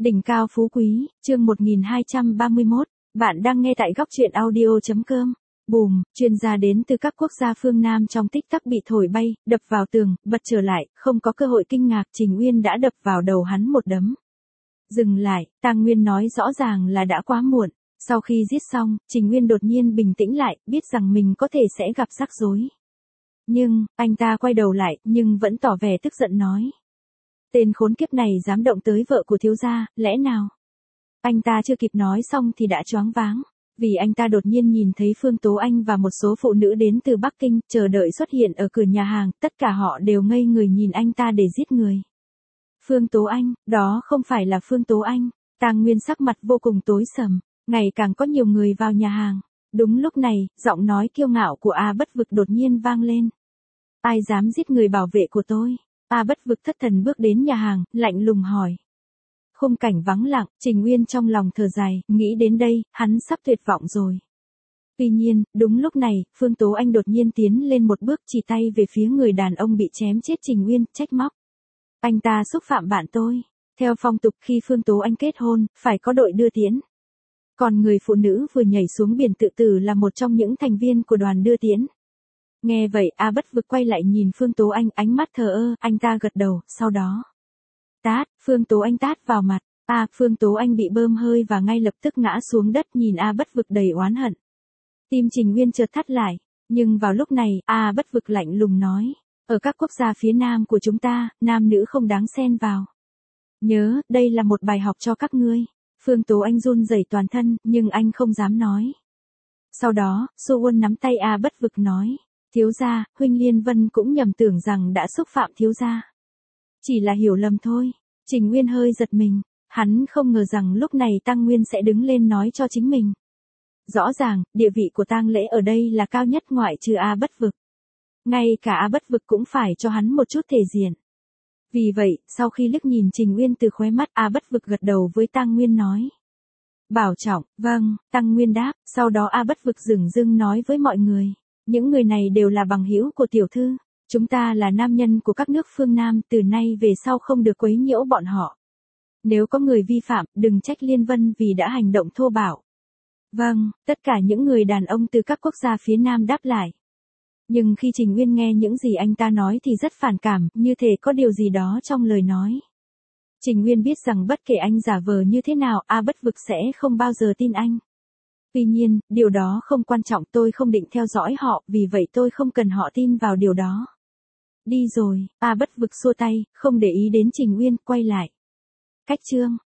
Đỉnh cao phú quý, chương 1231, bạn đang nghe tại góc truyện audio.com. Bùm, chuyên gia đến từ các quốc gia phương Nam trong tích tắc bị thổi bay, đập vào tường, bật trở lại, không có cơ hội kinh ngạc, Trình Uyên đã đập vào đầu hắn một đấm. Dừng lại, Tang Nguyên nói rõ ràng là đã quá muộn. Sau khi giết xong, Trình Uyên đột nhiên bình tĩnh lại, biết rằng mình có thể sẽ gặp rắc rối. Nhưng, anh ta quay đầu lại, nhưng vẫn tỏ vẻ tức giận nói. Tên khốn kiếp này dám động tới vợ của thiếu gia, lẽ nào? Anh ta chưa kịp nói xong thì đã choáng váng, vì anh ta đột nhiên nhìn thấy Phương Tố Anh và một số phụ nữ đến từ Bắc Kinh, chờ đợi xuất hiện ở cửa nhà hàng, tất cả họ đều ngây người nhìn anh ta để giết người. Phương Tố Anh, đó không phải là Phương Tố Anh. Tang Nguyên sắc mặt vô cùng tối sầm, ngày càng có nhiều người vào nhà hàng. Đúng lúc này, giọng nói kiêu ngạo của A Bất Vực đột nhiên vang lên. Ai dám giết người bảo vệ của tôi? A Bất Vực thất thần bước đến nhà hàng, lạnh lùng hỏi. Khung cảnh vắng lặng, Trình Uyên trong lòng thở dài, nghĩ đến đây, hắn sắp tuyệt vọng rồi. Tuy nhiên, đúng lúc này, Phương Tố Anh đột nhiên tiến lên một bước, chỉ tay về phía người đàn ông bị chém chết Trình Uyên, trách móc. Anh ta xúc phạm bạn tôi. Theo phong tục khi Phương Tố Anh kết hôn, phải có đội đưa tiễn. Còn người phụ nữ vừa nhảy xuống biển tự tử là một trong những thành viên của đoàn đưa tiễn. Nghe vậy, A Bất Vực quay lại nhìn Phương Tố Anh, ánh mắt thờ ơ, anh ta gật đầu, sau đó. Tát, Phương Tố Anh tát vào mặt. Phương Tố Anh bị bơm hơi và ngay lập tức ngã xuống đất, nhìn A Bất Vực đầy oán hận. Tim Trình Uyên chợt thắt lại, nhưng vào lúc này, A Bất Vực lạnh lùng nói. Ở các quốc gia phía Nam của chúng ta, nam nữ không đáng xen vào. Nhớ, đây là một bài học cho các ngươi. Phương Tố Anh run rẩy toàn thân, nhưng anh không dám nói. Sau đó, Su Won nắm tay A Bất Vực nói. Thiếu gia, huynh Liên Vân cũng nhầm tưởng rằng đã xúc phạm thiếu gia. Chỉ là hiểu lầm thôi. Trình Uyên hơi giật mình. Hắn không ngờ rằng lúc này Tang Nguyên sẽ đứng lên nói cho chính mình. Rõ ràng, địa vị của Tang Lễ ở đây là cao nhất ngoại trừ A Bất Vực. Ngay cả A Bất Vực cũng phải cho hắn một chút thể diện. Vì vậy, sau khi liếc nhìn Trình Uyên từ khóe mắt, A Bất Vực gật đầu với Tang Nguyên nói. Bảo trọng, vâng, Tang Nguyên đáp, sau đó A Bất Vực dửng dưng nói với mọi người. Những người này đều là bằng hữu của tiểu thư. Chúng ta là nam nhân của các nước phương Nam, từ nay về sau không được quấy nhiễu bọn họ. Nếu có người vi phạm, đừng trách Liên Vân vì đã hành động thô bạo. Vâng, tất cả những người đàn ông từ các quốc gia phía Nam đáp lại. Nhưng khi Trình Uyên nghe những gì anh ta nói thì rất phản cảm, như thể có điều gì đó trong lời nói. Trình Uyên biết rằng bất kể anh giả vờ như thế nào, A Bất Vực sẽ không bao giờ tin anh. Tuy nhiên, điều đó không quan trọng, tôi không định theo dõi họ, vì vậy tôi không cần họ tin vào điều đó. Đi rồi, A Bất Vực xua tay, không để ý đến Trình Uyên, quay lại. Cách chương.